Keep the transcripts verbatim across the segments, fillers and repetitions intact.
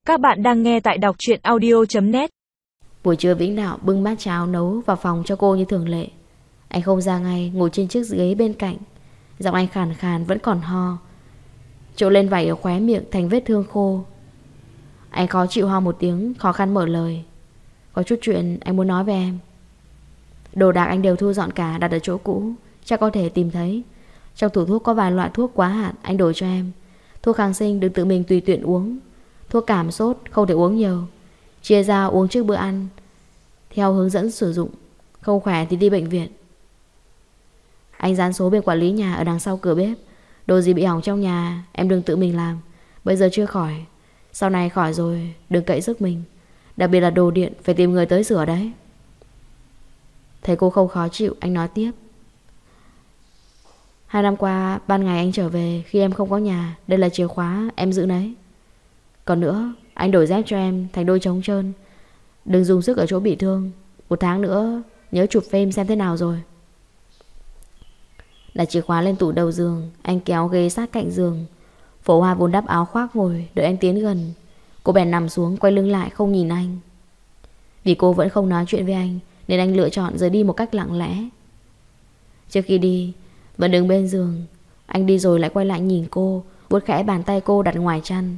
Các bạn đang nghe tại đọc truyện audio chấm net. Buổi trưa Vĩnh Đạo bưng bát cháo nấu vào phòng cho cô như thường lệ. Anh không ra ngay, ngồi trên chiếc ghế bên cạnh. Giọng anh khàn khàn vẫn còn ho, trộn lên vảy ở khóe miệng thành vết thương khô. Anh khó chịu ho một tiếng, khó khăn mở lời. Có chút chuyện anh muốn nói với em. Đồ đạc anh đều thu dọn cả, đặt ở chỗ cũ, chắc có thể tìm thấy. Trong tủ thuốc có vài loại thuốc quá hạn, anh đổi cho em. Thuốc kháng sinh đừng tự mình tùy tiện uống. Thuốc cảm sốt không thể uống nhiều, chia ra uống trước bữa ăn theo hướng dẫn sử dụng. Không khỏe thì đi bệnh viện. Anh dán số bên quản lý nhà ở đằng sau cửa bếp. Đồ gì bị hỏng trong nhà em đừng tự mình làm. Bây giờ chưa khỏi, sau này khỏi rồi đừng cậy sức mình. Đặc biệt là đồ điện phải tìm người tới sửa đấy. Thấy cô không khó chịu, anh nói tiếp. Hai năm qua ban ngày anh trở về khi em không có nhà. Đây là chìa khóa, em giữ đấy. Còn nữa, anh đổi dép cho em thành đôi trống trơn. Đừng dùng sức ở chỗ bị thương. Một tháng nữa nhớ chụp phim xem thế nào rồi. Đặt chìa khóa lên tủ đầu giường, anh kéo ghế sát cạnh giường. Phổ Hoa vốn đắp áo khoác ngồi đợi anh tiến gần. Cô bèn nằm xuống quay lưng lại không nhìn anh. Vì cô vẫn không nói chuyện với anh nên anh lựa chọn rời đi một cách lặng lẽ. Trước khi đi vẫn đứng bên giường, anh đi rồi lại quay lại nhìn cô, vuốt khẽ bàn tay cô đặt ngoài chăn.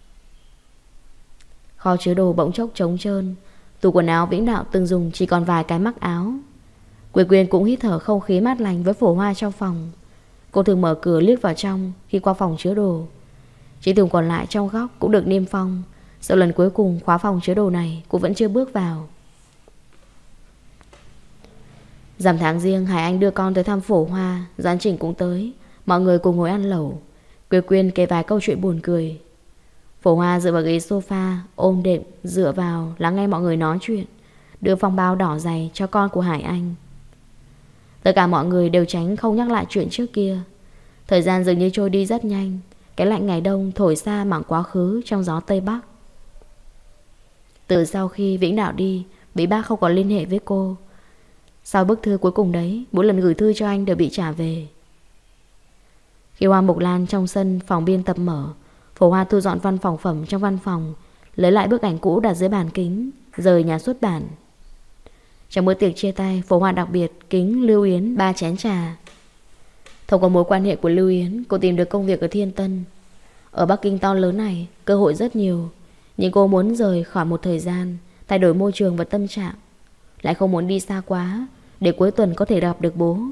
Kho chứa đồ bỗng chốc trống trơn. Tủ quần áo Vĩnh Đạo từng dùng chỉ còn vài cái mắc áo. Quyên Quyên cũng hít thở không khí mát lành với Phổ Hoa trong phòng. Cô thường mở cửa liếc vào trong khi qua phòng chứa đồ. Chiếc tường còn lại trong góc cũng được niêm phong. Sau lần cuối cùng khóa phòng chứa đồ này, cô vẫn chưa bước vào. Rằm tháng Giêng, Hải Anh đưa con tới thăm Phổ Hoa, Doãn Chỉnh cũng tới. Mọi người cùng ngồi ăn lẩu. Quyên Quyên kể vài câu chuyện buồn cười. Phổ Hoa dựa vào ghế sofa, ôm đệm, dựa vào lắng nghe mọi người nói chuyện, đưa phong bao đỏ dày cho con của Hải Anh. Tất cả mọi người đều tránh không nhắc lại chuyện trước kia. Thời gian dường như trôi đi rất nhanh. Cái lạnh ngày đông thổi xa mảng quá khứ trong gió Tây Bắc. Từ sau khi Vĩnh Đạo đi, Bí Bác không còn liên hệ với cô. Sau bức thư cuối cùng đấy, mỗi lần gửi thư cho anh đều bị trả về. Khi Hoa Mộc Lan trong sân phòng biên tập mở, Phổ Hoa thu dọn văn phòng phẩm trong văn phòng, lấy lại bức ảnh cũ đặt dưới bàn kính, rời nhà xuất bản. Trong bữa tiệc chia tay, Phổ Hoa đặc biệt kính Lưu Yến ba chén trà. Thông qua mối quan hệ của Lưu Yến, cô tìm được công việc ở Thiên Tân. Ở Bắc Kinh to lớn này, cơ hội rất nhiều, nhưng cô muốn rời khỏi một thời gian, thay đổi môi trường và tâm trạng. Lại không muốn đi xa quá, để cuối tuần có thể gặp được bố.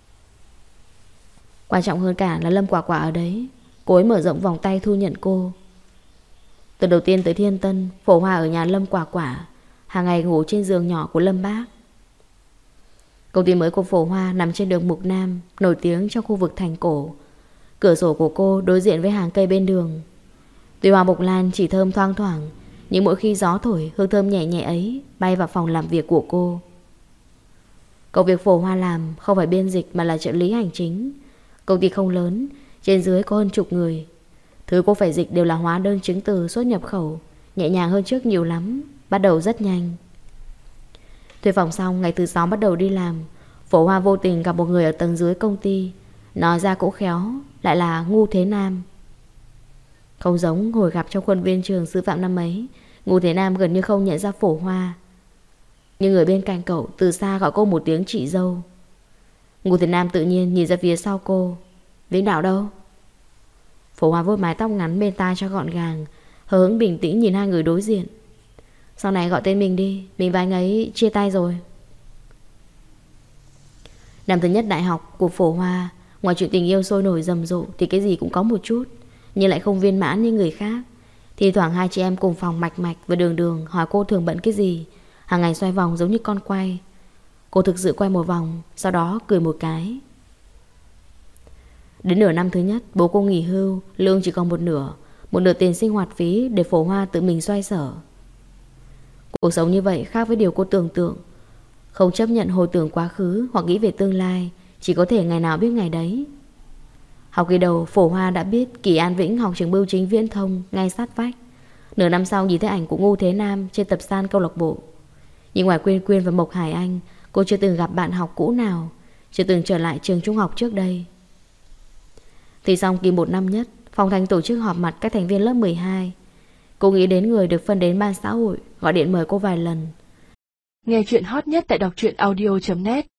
Quan trọng hơn cả là Lâm Quả Quả ở đấy. Cô ấy mở rộng vòng tay thu nhận cô. Tuần đầu tiên tới Thiên Tân, Phổ Hoa ở nhà Lâm Quả Quả, hàng ngày ngủ trên giường nhỏ của Lâm Bác. Công ty mới của Phổ Hoa nằm trên đường Mục Nam, nổi tiếng trong khu vực thành cổ. Cửa sổ của cô đối diện với hàng cây bên đường. Tuy hoa bộc lan chỉ thơm thoang thoảng, nhưng mỗi khi gió thổi, hương thơm nhẹ nhẹ ấy bay vào phòng làm việc của cô. Công việc Phổ Hoa làm không phải biên dịch mà là trợ lý hành chính. Công ty không lớn, trên dưới có hơn chục người. Thứ cô phải dịch đều là hóa đơn chứng từ xuất nhập khẩu, nhẹ nhàng hơn trước nhiều lắm, bắt đầu rất nhanh. Thuê phòng xong, ngày thứ sáu bắt đầu đi làm. Phổ Hoa vô tình gặp một người ở tầng dưới công ty. Nói ra cũng khéo, lại là Ngu Thế Nam. Không giống hồi gặp trong khuôn viên trường sư phạm năm ấy, Ngu Thế Nam gần như không nhận ra Phổ Hoa. Nhưng người bên cạnh cậu từ xa gọi cô một tiếng chị dâu. Ngu Thế Nam tự nhiên nhìn ra phía sau cô. Vĩnh Đạo đâu? Phổ Hoa vuốt mái tóc ngắn bên tai cho gọn gàng, hờ hững bình tĩnh nhìn hai người đối diện. Sau này gọi tên mình đi, mình và anh ấy chia tay rồi. Năm thứ nhất đại học của Phổ Hoa, ngoài chuyện tình yêu sôi nổi rầm rộ thì cái gì cũng có một chút, nhưng lại không viên mãn như người khác. Thì thoảng hai chị em cùng phòng Mạch Mạch và Đường Đường hỏi cô thường bận cái gì. Hàng ngày xoay vòng giống như con quay. Cô thực sự quay một vòng, sau đó cười một cái. Đến nửa năm thứ nhất, bố cô nghỉ hưu, lương chỉ còn một nửa, một nửa tiền sinh hoạt phí để Phổ Hoa tự mình xoay sở. Cuộc sống như vậy khác với điều cô tưởng tượng. Không chấp nhận hồi tưởng quá khứ hoặc nghĩ về tương lai, chỉ có thể ngày nào biết ngày đấy. Học kỳ đầu, Phổ Hoa đã biết Kỳ An Vĩnh học trường bưu chính viễn thông ngay sát vách. Nửa năm sau nhìn thấy ảnh của Ngu Thế Nam trên tập san câu lạc bộ. Nhưng ngoài Quyên Quyên và Mộc Hải Anh, cô chưa từng gặp bạn học cũ nào, chưa từng trở lại trường trung học trước đây. Thì xong kỳ một năm nhất, phòng thành tổ chức họp mặt các thành viên lớp mười hai. Cô nghĩ đến người được phân đến ban xã hội, gọi điện mời cô vài lần. Nghe chuyện hot nhất tại đọc truyện audio chấm net.